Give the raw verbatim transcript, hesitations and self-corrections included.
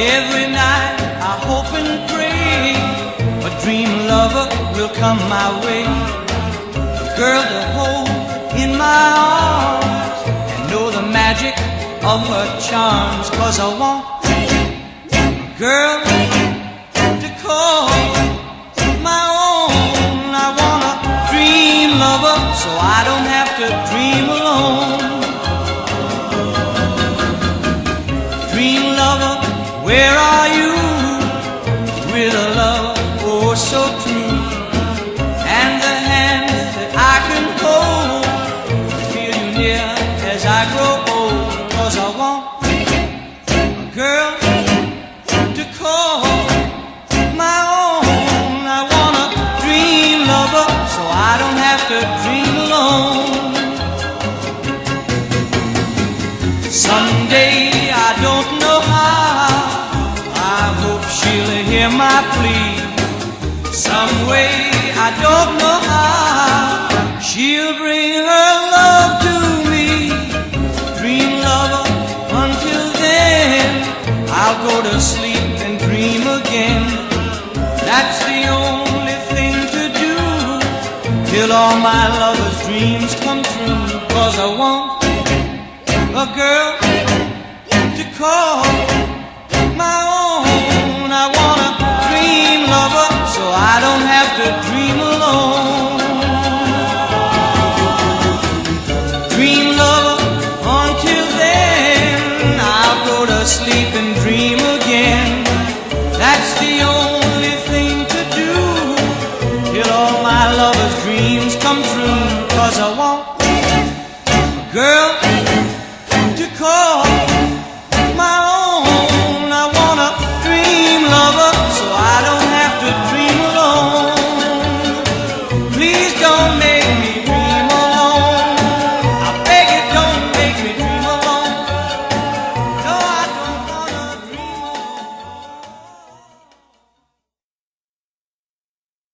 Every night I hope and pray a dream lover will come my way, a girl to hold in my arms and know the magic of her charms. 'Cause I want a girl to call my own. I want a dream lover so I don't have to dream alone. Dream lover, where are you? With a love oh so true, and the hand that I can hold, feel you near as I grow old. 'Cause I want a girl to call my own. I want a dream lover so I don't have to dream alone. Someday, I don't know how, I hope she'll hear my plea. Some way, I don't know how, she'll bring her love to me. Dream lover, until then, I'll go to sleep and dream again. That's the only thing to do, till all my lover's dreams come true. 'Cause I want a girl to call my own. I want a dream lover so I don't have to dream alone. Dream lover, until then, I'll go to sleep and dream again. That's the only thing to do, till all my lover's dreams come true. 'Cause I want a girl to call my own. I want a dream lover so I don't have to dream alone. Please don't make